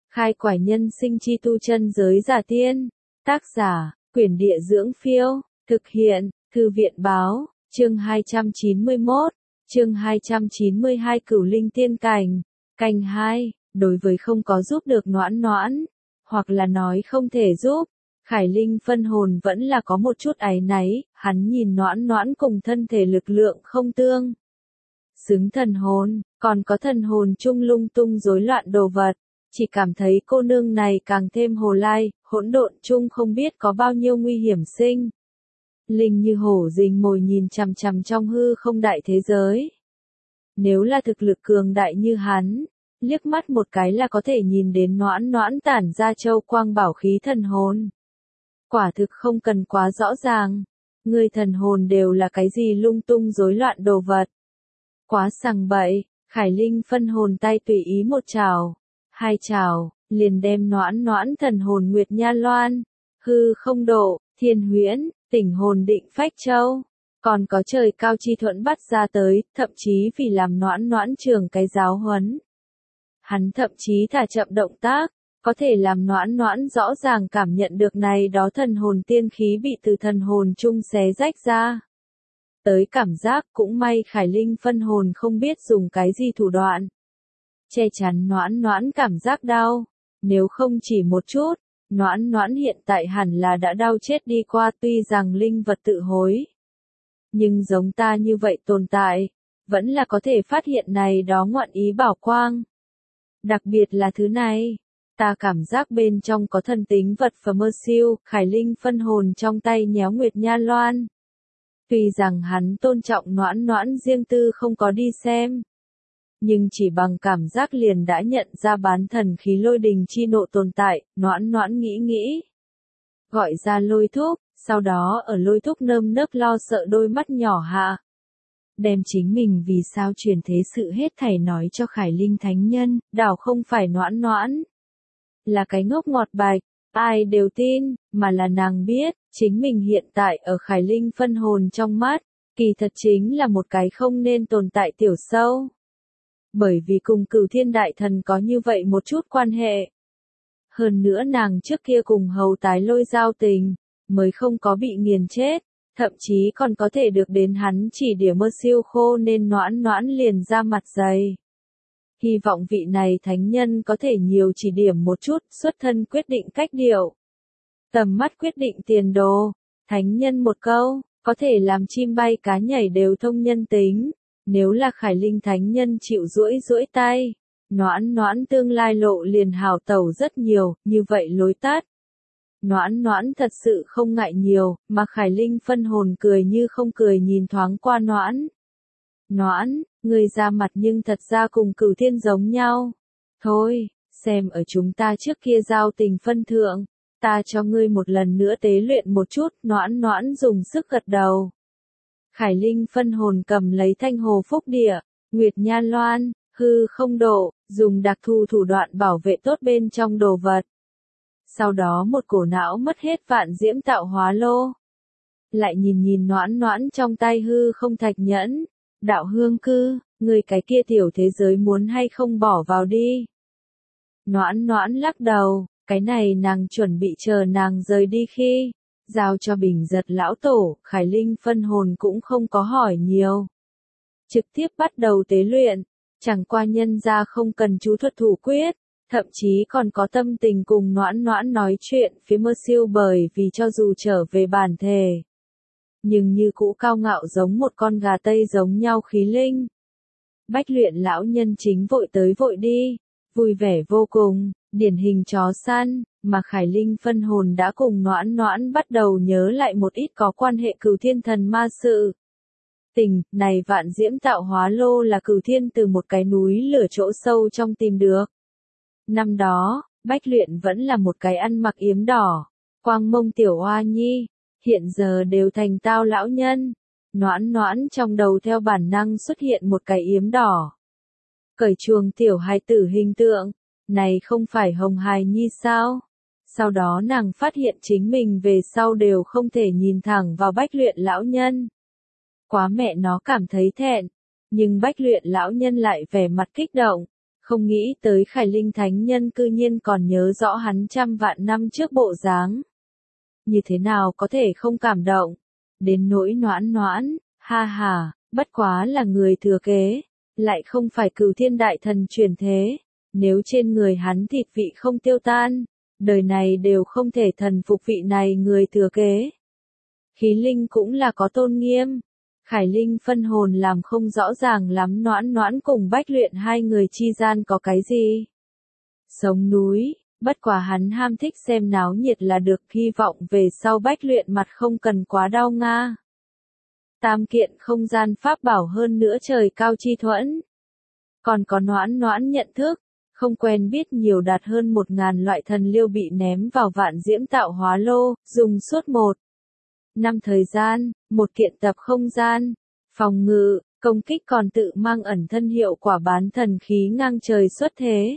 Khai quải nhân sinh chi tu chân giới giả tiên. Tác giả, Quyển Địa Dưỡng Phiêu. Thực hiện, Thư viện Báo. Chương 291. Chương 292 Cửu Linh Tiên Cảnh. Canh 2. Đối với không có giúp được Noãn Noãn, hoặc là nói không thể giúp, Khải Linh phân hồn vẫn là có một chút áy náy. Hắn nhìn Noãn Noãn cùng thân thể lực lượng không tương xứng thần hồn, còn có thần hồn chung lung tung rối loạn đồ vật, chỉ cảm thấy cô nương này càng thêm hồ lai, hỗn độn chung không biết có bao nhiêu nguy hiểm sinh. Linh như hổ rình mồi nhìn chằm chằm trong hư không đại thế giới. Nếu là thực lực cường đại như hắn, liếc mắt một cái là có thể nhìn đến Noãn Noãn tản ra châu quang bảo khí thần hồn. Quả thực không cần quá rõ ràng, người thần hồn đều là cái gì lung tung rối loạn đồ vật. Quá sằng bậy, Khải Linh phân hồn tay tùy ý một chảo, hai chảo, liền đem Noãn Noãn thần hồn Nguyệt Nha Loan, hư không độ, thiên huyễn, tỉnh hồn định phách châu, còn có trời cao chi thuẫn bắt ra tới, thậm chí vì làm Noãn Noãn trường cái giáo huấn. Hắn thậm chí thả chậm động tác, có thể làm Noãn Noãn rõ ràng cảm nhận được này đó thần hồn tiên khí bị từ thần hồn chung xé rách ra. Tới cảm giác cũng may Khải Linh phân hồn không biết dùng cái gì thủ đoạn che chắn Noãn Noãn cảm giác đau, nếu không chỉ một chút, Noãn Noãn hiện tại hẳn là đã đau chết đi qua. Tuy rằng linh vật tự hối, nhưng giống ta như vậy tồn tại, vẫn là có thể phát hiện này đó ngoạn ý bảo quang. Đặc biệt là thứ này, ta cảm giác bên trong có thần tính vật phẩm mơ siêu. Khải Linh phân hồn trong tay nhéo Nguyệt Nha Loan. Tuy rằng hắn tôn trọng Noãn Noãn riêng tư không có đi xem, nhưng chỉ bằng cảm giác liền đã nhận ra bán thần khí lôi đình chi nộ tồn tại. Noãn Noãn nghĩ, gọi ra Lôi Thúc, sau đó ở Lôi Thúc nơm nớp lo sợ đôi mắt nhỏ hạ, đem chính mình vì sao truyền thế sự hết thảy nói cho Khải Linh thánh nhân. Đảo không phải Noãn Noãn là cái ngốc ngọt bạch, ai đều tin, mà là nàng biết, chính mình hiện tại ở Khải Linh phân hồn trong mắt, kỳ thật chính là một cái không nên tồn tại tiểu sâu. Bởi vì cùng Cửu Thiên Đại Thần có như vậy một chút quan hệ. Hơn nữa nàng trước kia cùng Hầu Tái Lôi giao tình, mới không có bị nghiền chết, thậm chí còn có thể được đến hắn chỉ điểm mơ siêu khô nên Noãn Noãn liền ra mặt dày. Hy vọng vị này thánh nhân có thể nhiều chỉ điểm một chút, xuất thân quyết định cách điệu. Tầm mắt quyết định tiền đồ, thánh nhân một câu, có thể làm chim bay cá nhảy đều thông nhân tính. Nếu là Khải Linh thánh nhân chịu duỗi tay, Noãn Noãn tương lai lộ liền hào tẩu rất nhiều, như vậy lối tắt. Noãn Noãn thật sự không ngại nhiều, mà Khải Linh phân hồn cười như không cười nhìn thoáng qua Noãn. Noãn, người ra mặt nhưng thật ra cùng Cửu Thiên giống nhau. Thôi, xem ở chúng ta trước kia giao tình phân thượng, ta cho ngươi một lần nữa tế luyện một chút. Noãn Noãn dùng sức gật đầu. Khải Linh phân hồn cầm lấy thanh hồ phúc địa, Nguyệt Nha Loan, hư không độ, dùng đặc thù thủ đoạn bảo vệ tốt bên trong đồ vật. Sau đó một cổ não mất hết vạn diễm tạo hóa lô. Lại nhìn Noãn Noãn trong tay hư không thạch nhẫn. Đạo hương cư, người cái kia tiểu thế giới muốn hay không bỏ vào đi. Noãn Noãn lắc đầu, cái này nàng chuẩn bị chờ nàng rời đi khi giao cho Bình Giật lão tổ. Khải Linh phân hồn cũng không có hỏi nhiều, trực tiếp bắt đầu tế luyện. Chẳng qua nhân ra không cần chú thuật thủ quyết, thậm chí còn có tâm tình cùng Noãn Noãn nói chuyện phía mơ siêu, bởi vì cho dù trở về bản thể, nhưng như cũ cao ngạo giống một con gà tây giống nhau khí linh. Bách luyện lão nhân chính vội tới vội đi, vui vẻ vô cùng, điển hình chó săn, mà Khải Linh phân hồn đã cùng Noãn Noãn bắt đầu nhớ lại một ít có quan hệ Cửu Thiên thần ma sự. Tình, này vạn diễm tạo hóa lô là Cửu Thiên từ một cái núi lửa chỗ sâu trong tìm được. Năm đó, Bách luyện vẫn là một cái ăn mặc yếm đỏ, quang mông tiểu oa nhi. Hiện giờ đều thành tao lão nhân. Noãn Noãn trong đầu theo bản năng xuất hiện một cái yếm đỏ, cởi chuồng tiểu hài tử hình tượng. Này không phải Hồng Hài Nhi sao? Sau đó nàng phát hiện chính mình về sau đều không thể nhìn thẳng vào Bách luyện lão nhân. Quá mẹ nó cảm thấy thẹn. Nhưng Bách luyện lão nhân lại vẻ mặt kích động. Không nghĩ tới Khải Linh thánh nhân cư nhiên còn nhớ rõ hắn trăm vạn năm trước bộ dáng. Như thế nào có thể không cảm động? Đến nỗi Noãn Noãn, ha ha, bất quá là người thừa kế, lại không phải Cửu Thiên đại thần chuyển thế. Nếu trên người hắn thịt vị không tiêu tan, đời này đều không thể thần phục vị này người thừa kế. Khí linh cũng là có tôn nghiêm. Khải Linh phân hồn làm không rõ ràng lắm Noãn Noãn cùng Bách Luyện hai người chi gian có cái gì. Sống núi, bất quá hắn ham thích xem náo nhiệt là được, hy vọng về sau Bách Luyện mặt không cần quá đau nga. Tam kiện không gian pháp bảo hơn nữa trời cao chi thuẫn. Còn có Noãn Noãn nhận thức, không quen biết nhiều đạt hơn 1000 loại thần liêu bị ném vào vạn diễm tạo hóa lô, dùng suốt 1 năm thời gian, một kiện tập không gian, phòng ngự, công kích còn tự mang ẩn thân hiệu quả bán thần khí ngang trời xuất thế.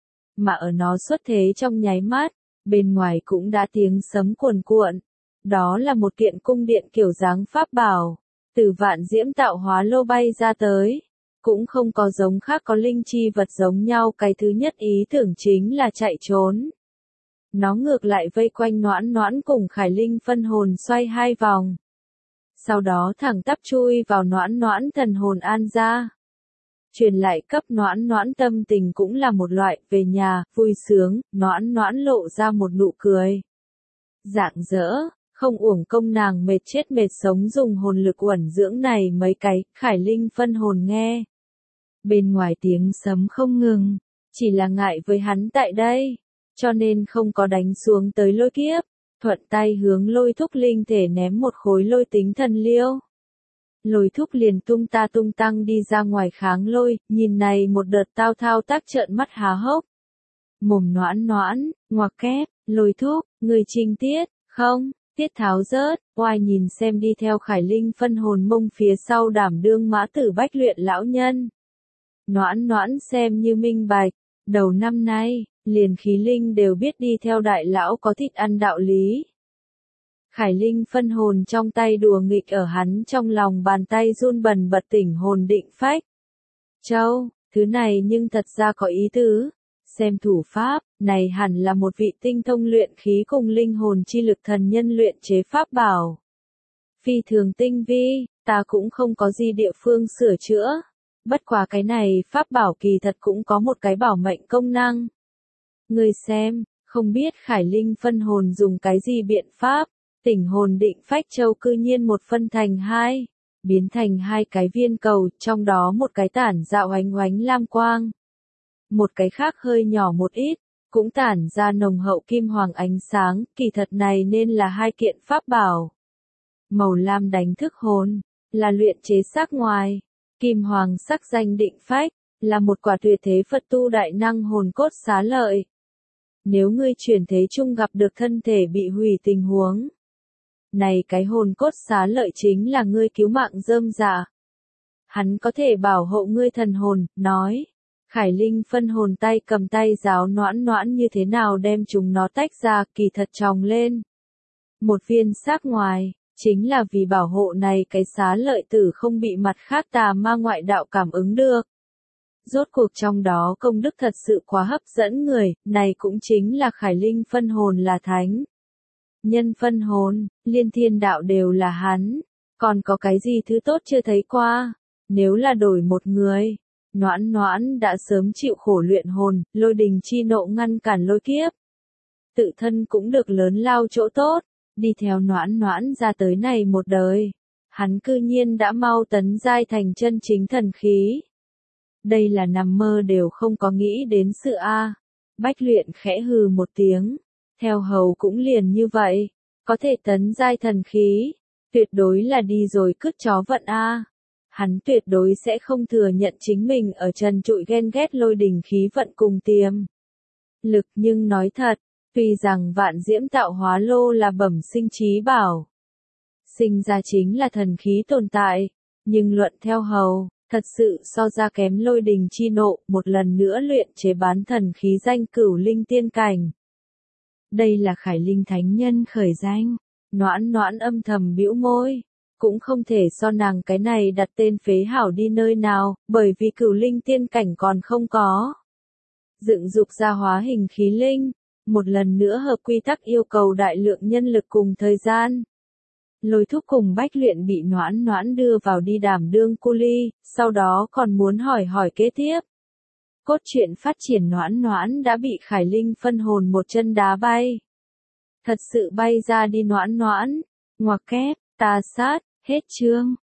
Mà ở nó xuất thế trong nháy mắt, bên ngoài cũng đã tiếng sấm cuồn cuộn. Đó là một kiện cung điện kiểu dáng pháp bảo, từ vạn diễm tạo hóa lô bay ra tới. Cũng không có giống khác có linh chi vật giống nhau, cái thứ nhất ý tưởng chính là chạy trốn. Nó ngược lại vây quanh Noãn Noãn cùng Khải Linh phân hồn xoay 2 vòng. Sau đó thẳng tắp chui vào Noãn Noãn thần hồn an ra. Truyền lại cấp Noãn Noãn tâm tình cũng là một loại về nhà, vui sướng, Noãn Noãn lộ ra một nụ cười. Rạng rỡ, không uổng công nàng mệt chết mệt sống dùng hồn lực uẩn dưỡng này mấy cái, Khải Linh phân hồn nghe. Bên ngoài tiếng sấm không ngừng, chỉ là ngại với hắn tại đây, cho nên không có đánh xuống tới lôi kiếp, thuận tay hướng lôi thúc linh thể ném một khối lôi tính thần liêu. Lôi thúc liền tung ta tung tăng đi ra ngoài kháng lôi, nhìn này một đợt tao thao tác trợn mắt há hốc. Mồm Noãn Noãn, ngoặc kép, lôi thúc, người trình tiết, không, tiết tháo rớt, oai nhìn xem đi theo Khải Linh phân hồn mông phía sau đảm đương mã tử Bách Luyện lão nhân. Noãn Noãn xem như minh bạch, đầu năm nay, liền khí linh đều biết đi theo đại lão có thịt ăn đạo lý. Khải Linh phân hồn trong tay đùa nghịch ở hắn trong lòng bàn tay run bần bật tỉnh hồn định phách. Châu, thứ này nhưng thật ra có ý tứ. Xem thủ pháp, này hẳn là một vị tinh thông luyện khí cùng linh hồn chi lực thần nhân luyện chế pháp bảo. Phi thường tinh vi, ta cũng không có gì địa phương sửa chữa. Bất quá cái này pháp bảo kỳ thật cũng có một cái bảo mệnh công năng. Ngươi xem, không biết Khải Linh phân hồn dùng cái gì biện pháp, tỉnh hồn định phách châu cư nhiên một phân thành 2, biến thành 2 cái viên cầu, trong đó một cái tản ra oánh oánh lam quang. Một cái khác hơi nhỏ một ít, cũng tản ra nồng hậu kim hoàng ánh sáng, kỳ thật này nên là 2 kiện pháp bảo. Màu lam đánh thức hồn, là luyện chế sắc ngoài, kim hoàng sắc danh định phách, là một quả tuyệt thế Phật tu đại năng hồn cốt xá lợi. Nếu ngươi chuyển thế chung gặp được thân thể bị hủy tình huống, này cái hồn cốt xá lợi chính là ngươi cứu mạng rơm rạ. Hắn có thể bảo hộ ngươi thần hồn, nói. Khải Linh phân hồn tay cầm tay giáo Noãn Noãn như thế nào đem chúng nó tách ra, kỳ thật tròng lên. Một viên xác ngoài, chính là vì bảo hộ này cái xá lợi tử không bị mặt khác tà ma ngoại đạo cảm ứng được. Rốt cuộc trong đó công đức thật sự quá hấp dẫn người, này cũng chính là Khải Linh phân hồn là thánh. Nhân phân hồn, liên thiên đạo đều là hắn, còn có cái gì thứ tốt chưa thấy qua, nếu là đổi một người. Noãn Noãn đã sớm chịu khổ luyện hồn, lôi đình chi nộ ngăn cản lôi kiếp. Tự thân cũng được lớn lao chỗ tốt, đi theo Noãn Noãn ra tới này một đời. Hắn cư nhiên đã mau tấn giai thành chân chính thần khí. Đây là nằm mơ đều không có nghĩ đến sự a. Bách Luyện khẽ hừ một tiếng, theo hầu cũng liền như vậy, có thể tấn giai thần khí, tuyệt đối là đi rồi cứt chó vận a. Hắn tuyệt đối sẽ không thừa nhận chính mình ở trần trụi ghen ghét lôi đình khí vận cùng tiềm lực, nhưng nói thật, tuy rằng vạn diễm tạo hóa lô là bẩm sinh trí bảo, sinh ra chính là thần khí tồn tại, nhưng luận theo hầu, thật sự so ra kém lôi đình chi nộ, một lần nữa luyện chế bán thần khí danh cửu linh tiên cảnh. Đây là Khải Linh thánh nhân khởi danh. Noãn Noãn âm thầm bĩu môi, cũng không thể so nàng cái này đặt tên phế hảo đi nơi nào, bởi vì cửu linh tiên cảnh còn không có. dựng dục ra hóa hình khí linh, một lần nữa hợp quy tắc yêu cầu đại lượng nhân lực cùng thời gian. Lôi Thúc cùng Bách Luyện bị Noãn Noãn đưa vào đi đảm đương cu ly, sau đó còn muốn hỏi kế tiếp. Cốt truyện phát triển Noãn Noãn đã bị Khải Linh phân hồn một chân đá bay. Thật sự bay ra đi Noãn Noãn, ngoặc kép, ta sát, hết chương.